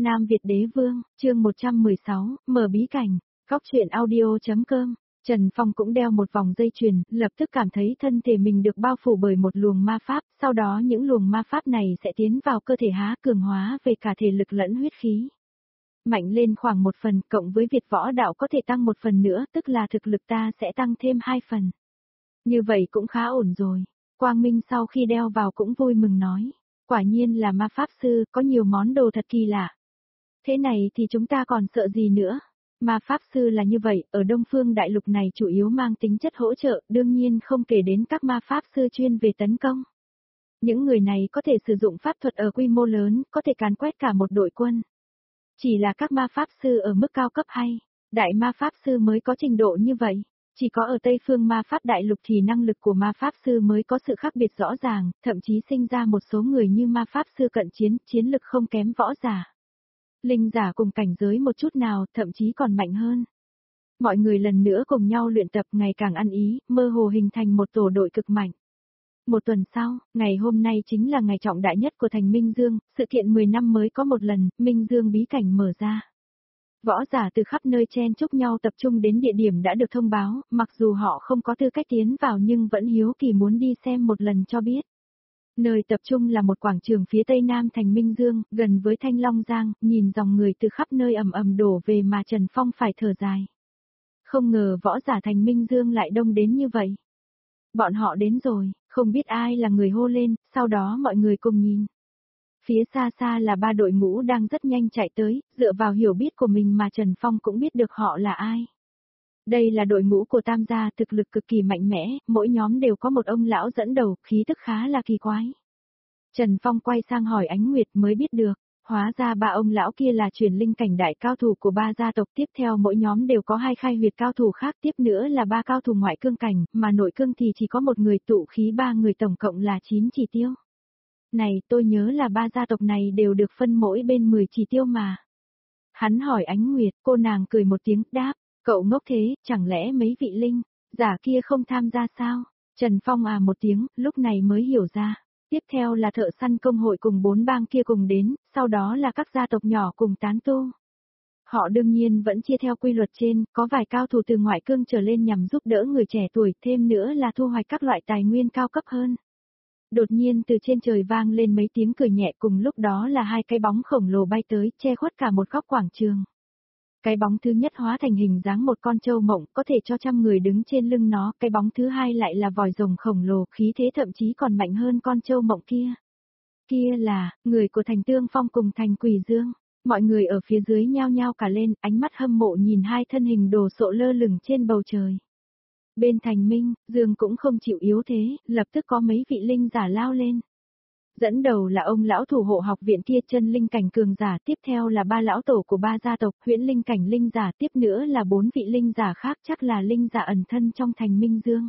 Nam Việt Đế Vương, chương 116, mở bí cảnh, góc truyện audio.com. Trần Phong cũng đeo một vòng dây chuyền, lập tức cảm thấy thân thể mình được bao phủ bởi một luồng ma pháp, sau đó những luồng ma pháp này sẽ tiến vào cơ thể há cường hóa về cả thể lực lẫn huyết khí. Mạnh lên khoảng 1 phần, cộng với việc võ đạo có thể tăng 1 phần nữa, tức là thực lực ta sẽ tăng thêm 2 phần. Như vậy cũng khá ổn rồi. Quang Minh sau khi đeo vào cũng vui mừng nói. Quả nhiên là ma pháp sư, có nhiều món đồ thật kỳ lạ. Thế này thì chúng ta còn sợ gì nữa? Ma pháp sư là như vậy, ở Đông Phương Đại Lục này chủ yếu mang tính chất hỗ trợ, đương nhiên không kể đến các ma pháp sư chuyên về tấn công. Những người này có thể sử dụng pháp thuật ở quy mô lớn, có thể càn quét cả một đội quân. Chỉ là các ma pháp sư ở mức cao cấp hay, đại ma pháp sư mới có trình độ như vậy. Chỉ có ở Tây Phương ma pháp đại lục thì năng lực của ma pháp sư mới có sự khác biệt rõ ràng, thậm chí sinh ra một số người như ma pháp sư cận chiến, chiến lực không kém võ giả. Linh giả cùng cảnh giới một chút nào, thậm chí còn mạnh hơn. Mọi người lần nữa cùng nhau luyện tập ngày càng ăn ý, mơ hồ hình thành một tổ đội cực mạnh. 1 tuần sau, ngày hôm nay chính là ngày trọng đại nhất của thành Minh Dương, sự kiện 10 năm mới có một lần, Minh Dương bí cảnh mở ra. Võ giả từ khắp nơi chen chúc nhau tập trung đến địa điểm đã được thông báo, mặc dù họ không có tư cách tiến vào nhưng vẫn hiếu kỳ muốn đi xem một lần cho biết. Nơi tập trung là một quảng trường phía tây nam thành Minh Dương, gần với Thanh Long Giang, nhìn dòng người từ khắp nơi ầm ầm đổ về mà Trần Phong phải thở dài. Không ngờ võ giả thành Minh Dương lại đông đến như vậy. Bọn họ đến rồi, không biết ai là người hô lên, sau đó mọi người cùng nhìn. Phía xa xa là 3 đội ngũ đang rất nhanh chạy tới, dựa vào hiểu biết của mình mà Trần Phong cũng biết được họ là ai. Đây là đội ngũ của Tam gia, thực lực cực kỳ mạnh mẽ, mỗi nhóm đều có một ông lão dẫn đầu, khí tức khá là kỳ quái. Trần Phong quay sang hỏi Ánh Nguyệt mới biết được, hóa ra 3 ông lão kia là truyền linh cảnh đại cao thủ của 3 gia tộc, tiếp theo mỗi nhóm đều có 2 khai huyệt cao thủ khác, tiếp nữa là 3 cao thủ ngoại cương cảnh, mà nội cương thì chỉ có 1 người, tụ khí 3 người, tổng cộng là 9 chỉ tiêu. Này, tôi nhớ là 3 gia tộc này đều được phân mỗi bên 10 chỉ tiêu mà. Hắn hỏi Ánh Nguyệt, cô nàng cười một tiếng, đáp, cậu ngốc thế, chẳng lẽ mấy vị linh giả kia không tham gia sao? Trần Phong à một tiếng, lúc này mới hiểu ra. Tiếp theo là thợ săn công hội cùng 4 bang kia cùng đến, sau đó là các gia tộc nhỏ cùng tán tu. Họ đương nhiên vẫn chia theo quy luật trên, có vài cao thủ từ ngoại cương trở lên nhằm giúp đỡ người trẻ tuổi, thêm nữa là thu hoạch các loại tài nguyên cao cấp hơn. Đột nhiên từ trên trời vang lên mấy tiếng cười nhẹ, cùng lúc đó là 2 cái bóng khổng lồ bay tới, che khuất cả một góc quảng trường. Cái bóng thứ nhất hóa thành hình dáng một con trâu mộng, có thể cho trăm người đứng trên lưng nó, cái bóng thứ hai lại là vòi rồng khổng lồ, khí thế thậm chí còn mạnh hơn con trâu mộng kia. Kia là, người của thành Tương Phong cùng thành Quỷ Dương. Mọi người ở phía dưới nhao nhao cả lên, ánh mắt hâm mộ nhìn 2 thân hình đồ sộ lơ lửng trên bầu trời. Bên thành Minh, Dương cũng không chịu yếu thế, lập tức có mấy vị linh giả lao lên. Dẫn đầu là ông lão thủ hộ học viện kia, chân linh cảnh cường giả, tiếp theo là 3 lão tổ của 3 gia tộc, huyễn linh cảnh linh giả, tiếp nữa là 4 vị linh giả khác, chắc là linh giả ẩn thân trong thành Minh Dương.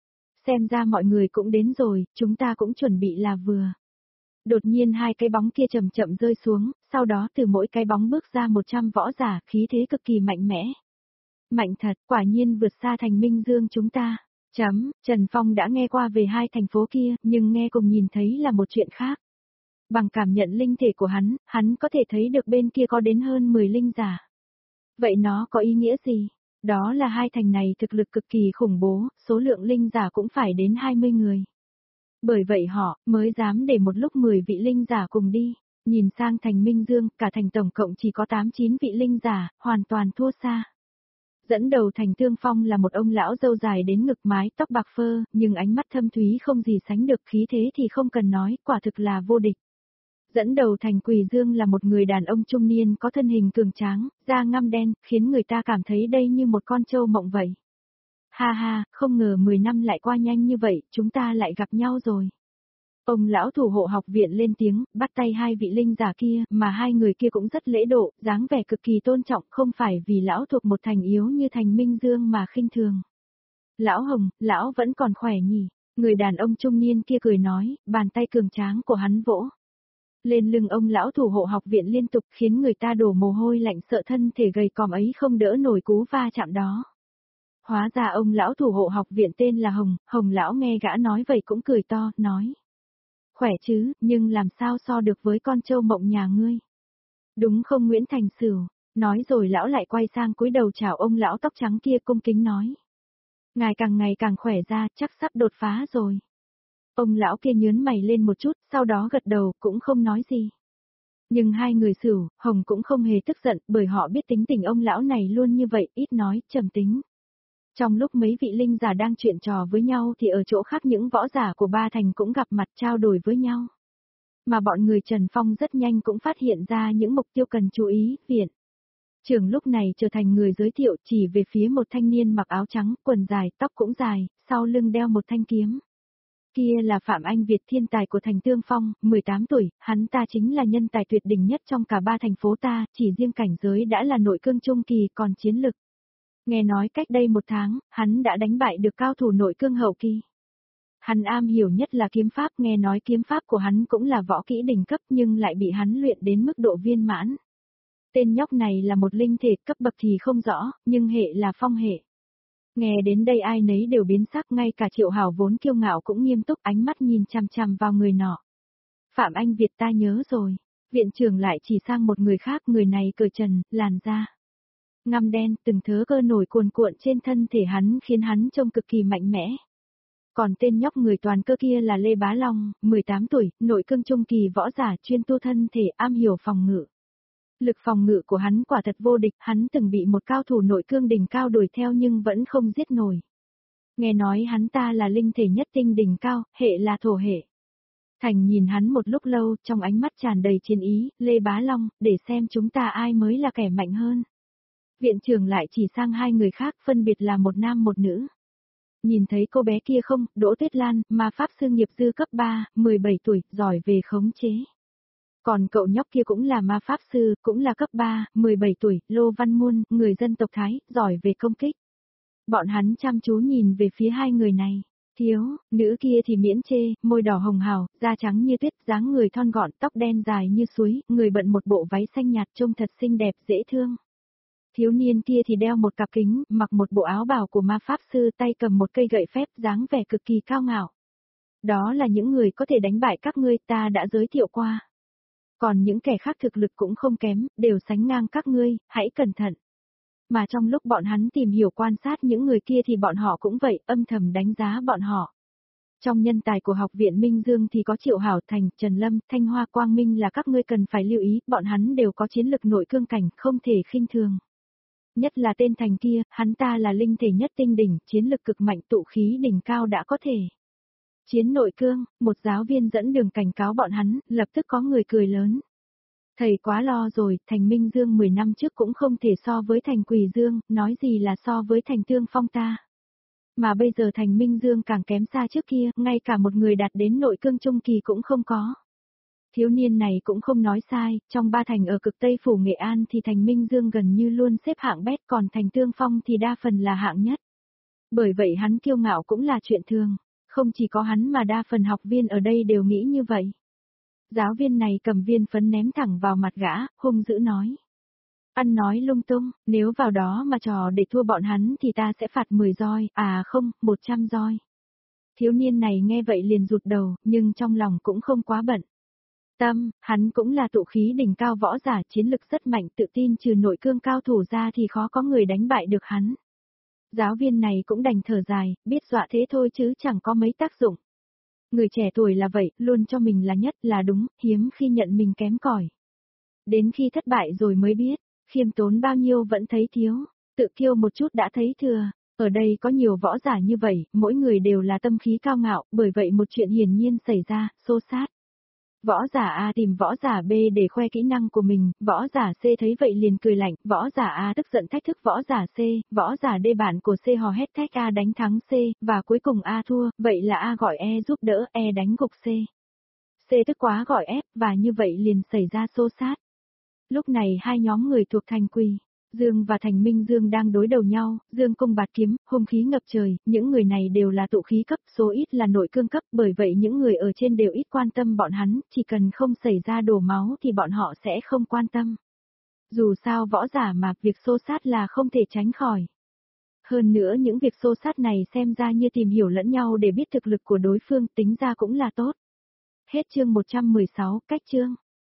Xem ra mọi người cũng đến rồi, chúng ta cũng chuẩn bị là vừa. Đột nhiên 2 cái bóng kia chậm chậm rơi xuống, sau đó từ mỗi cái bóng bước ra 100 võ giả, khí thế cực kỳ mạnh mẽ. Mạnh thật, quả nhiên vượt xa thành Minh Dương chúng ta. Trần Phong đã nghe qua về 2 thành phố kia, nhưng nghe cùng nhìn thấy là một chuyện khác. Bằng cảm nhận linh thể của hắn có thể thấy được bên kia có đến hơn 10 linh giả. Vậy nó có ý nghĩa gì? Đó là 2 thành này thực lực cực kỳ khủng bố, số lượng linh giả cũng phải đến 20 người. Bởi vậy họ mới dám để một lúc 10 vị linh giả cùng đi. Nhìn sang thành Minh Dương, cả thành tổng cộng chỉ có 8-9 vị linh giả, hoàn toàn thua xa. Dẫn đầu thành Tương Phong là một ông lão râu dài đến ngực, mái tóc bạc phơ, nhưng ánh mắt thâm thúy không gì sánh được, khí thế thì không cần nói, quả thực là vô địch. Dẫn đầu thành Quỷ Dương là một người đàn ông trung niên có thân hình cường tráng, da ngăm đen, khiến người ta cảm thấy đây như một con trâu mộng vậy. Ha ha, không ngờ 10 năm lại qua nhanh như vậy, chúng ta lại gặp nhau rồi. Ông lão thủ hộ học viện lên tiếng, bắt tay 2 vị linh giả kia, mà 2 người kia cũng rất lễ độ, dáng vẻ cực kỳ tôn trọng, không phải vì lão thuộc một thành yếu như thành Minh Dương mà khinh thường. Lão Hồng, lão vẫn còn khỏe nhỉ? Người đàn ông trung niên kia cười nói, bàn tay cường tráng của hắn vỗ lên lưng ông lão thủ hộ học viện liên tục, khiến người ta đổ mồ hôi lạnh, sợ thân thể gầy còm ấy không đỡ nổi cú va chạm đó. Hóa ra ông lão thủ hộ học viện tên là Hồng, Hồng lão nghe gã nói vậy cũng cười to, nói. Khỏe chứ, nhưng làm sao so được với con trâu mộng nhà ngươi. Đúng không Nguyễn Thành Sửu, nói rồi lão lại quay sang cúi đầu chào ông lão tóc trắng kia cung kính nói. Ngài càng ngày càng khỏe ra, chắc sắp đột phá rồi. Ông lão kia nhướng mày lên một chút, sau đó gật đầu, cũng không nói gì. Nhưng hai người Sửu, Hồng cũng không hề tức giận, bởi họ biết tính tình ông lão này luôn như vậy, ít nói, trầm tính. Trong lúc mấy vị linh giả đang chuyện trò với nhau thì ở chỗ khác những võ giả của Ba Thành cũng gặp mặt trao đổi với nhau. Mà bọn người Trần Phong rất nhanh cũng phát hiện ra những mục tiêu cần chú ý, viện. Trưởng lúc này trở thành người giới thiệu chỉ về phía một thanh niên mặc áo trắng, quần dài, tóc cũng dài, sau lưng đeo một thanh kiếm. Kia là Phạm Anh Việt, thiên tài của thành Tương Phong, 18 tuổi, hắn ta chính là nhân tài tuyệt đỉnh nhất trong cả 3 thành phố ta, chỉ riêng cảnh giới đã là nội cương trung kỳ còn chiến lực. Nghe nói cách đây 1 tháng, hắn đã đánh bại được cao thủ nội cương hậu kỳ. Hắn am hiểu nhất là kiếm pháp, nghe nói kiếm pháp của hắn cũng là võ kỹ đỉnh cấp nhưng lại bị hắn luyện đến mức độ viên mãn. Tên nhóc này là một linh thể, cấp bậc thì không rõ, nhưng hệ là phong hệ. Nghe đến đây ai nấy đều biến sắc, ngay cả Triệu Hảo vốn kiêu ngạo cũng nghiêm túc, ánh mắt nhìn chằm chằm vào người nọ. Phạm Anh Việt, ta nhớ rồi. Viện trưởng lại chỉ sang một người khác, người này cởi trần, làn da ngăm đen, từng thớ cơ nổi cuồn cuộn trên thân thể hắn khiến hắn trông cực kỳ mạnh mẽ. Còn tên nhóc người toàn cơ kia là Lê Bá Long, 18 tuổi, nội cương trung kỳ võ giả chuyên tu thân thể, am hiểu phòng ngự. Lực phòng ngự của hắn quả thật vô địch, hắn từng bị một cao thủ nội cương đỉnh cao đuổi theo nhưng vẫn không giết nổi. Nghe nói hắn ta là linh thể nhất tinh đỉnh cao, hệ là thổ hệ. Thành nhìn hắn một lúc lâu, trong ánh mắt tràn đầy chiến ý, Lê Bá Long, để xem chúng ta ai mới là kẻ mạnh hơn. Viện trưởng lại chỉ sang hai người khác, phân biệt là một nam một nữ. Nhìn thấy cô bé kia không, Đỗ Tuyết Lan, ma pháp sư nghiệp dư cấp 3, 17 tuổi, giỏi về khống chế. Còn cậu nhóc kia cũng là ma pháp sư, cũng là cấp 3, 17 tuổi, Lô Văn Muôn, người dân tộc Thái, giỏi về công kích. Bọn hắn chăm chú nhìn về phía hai người này. Thiếu, nữ kia thì miễn chê, môi đỏ hồng hào, da trắng như tuyết, dáng người thon gọn, tóc đen dài như suối, người bận một bộ váy xanh nhạt trông thật xinh đẹp dễ thương. Thiếu niên kia thì đeo một cặp kính, mặc một bộ áo bào của ma pháp sư, tay cầm một cây gậy phép, dáng vẻ cực kỳ cao ngạo. Đó là những người có thể đánh bại các ngươi, ta đã giới thiệu qua. Còn những kẻ khác thực lực cũng không kém, đều sánh ngang các ngươi, hãy cẩn thận. Mà trong lúc bọn hắn tìm hiểu quan sát những người kia thì bọn họ cũng vậy, âm thầm đánh giá bọn họ. Trong nhân tài của học viện Minh Dương thì có Triệu Hảo, Thành, Trần Lâm, Thanh Hoa, Quang Minh là các ngươi cần phải lưu ý, bọn hắn đều có chiến lực nội cương cảnh, không thể khinh thường. Nhất là tên Thành kia, hắn ta là linh thể nhất tinh đỉnh, chiến lực cực mạnh, tụ khí đỉnh cao đã có thể. Chiến nội cương, một giáo viên dẫn đường cảnh cáo bọn hắn, lập tức có người cười lớn. Thầy quá lo rồi, Thành Minh Dương 10 năm trước cũng không thể so với Thành Quỳ Dương, nói gì là so với Thành Tương Phong ta. Mà bây giờ Thành Minh Dương càng kém xa trước kia, ngay cả một người đạt đến nội cương trung kỳ cũng không có. Thiếu niên này cũng không nói sai, trong 3 thành ở cực Tây Phủ Nghệ An thì Thành Minh Dương gần như luôn xếp hạng bét, còn Thành Tương Phong thì đa phần là hạng nhất. Bởi vậy hắn kiêu ngạo cũng là chuyện thường, không chỉ có hắn mà đa phần học viên ở đây đều nghĩ như vậy. Giáo viên này cầm viên phấn ném thẳng vào mặt gã, hung dữ nói. Ăn nói lung tung, nếu vào đó mà trò để thua bọn hắn thì ta sẽ phạt 10 roi, à không, 100 roi. Thiếu niên này nghe vậy liền rụt đầu, nhưng trong lòng cũng không quá bận. Hắn cũng là tụ khí đỉnh cao võ giả, chiến lực rất mạnh, tự tin trừ nội cương cao thủ ra thì khó có người đánh bại được hắn. Giáo viên này cũng đành thở dài, biết dọa thế thôi chứ chẳng có mấy tác dụng. Người trẻ tuổi là vậy, luôn cho mình là nhất là đúng, hiếm khi nhận mình kém cỏi. Đến khi thất bại rồi mới biết, khiêm tốn bao nhiêu vẫn thấy thiếu, tự kiêu một chút đã thấy thừa. Ở đây có nhiều võ giả như vậy, mỗi người đều là tâm khí cao ngạo, bởi vậy một chuyện hiển nhiên xảy ra, xô xát. Võ giả A tìm võ giả B để khoe kỹ năng của mình, võ giả C thấy vậy liền cười lạnh, võ giả A tức giận thách thức võ giả C, võ giả D bạn của C hò hét thách A đánh thắng C, và cuối cùng A thua, vậy là A gọi E giúp đỡ, E đánh gục C. C tức quá gọi F, và như vậy liền xảy ra xô xát. Lúc này hai nhóm người thuộc Thành Quỳ Dương và Thành Minh Dương đang đối đầu nhau, Dương cung bạt kiếm, hung khí ngập trời, những người này đều là tụ khí cấp, số ít là nội cương cấp, bởi vậy những người ở trên đều ít quan tâm bọn hắn, chỉ cần không xảy ra đổ máu thì bọn họ sẽ không quan tâm. Dù sao võ giả mà, việc xô sát là không thể tránh khỏi. Hơn nữa những việc xô sát này xem ra như tìm hiểu lẫn nhau để biết thực lực của đối phương, tính ra cũng là tốt. Hết chương 116, cách chương.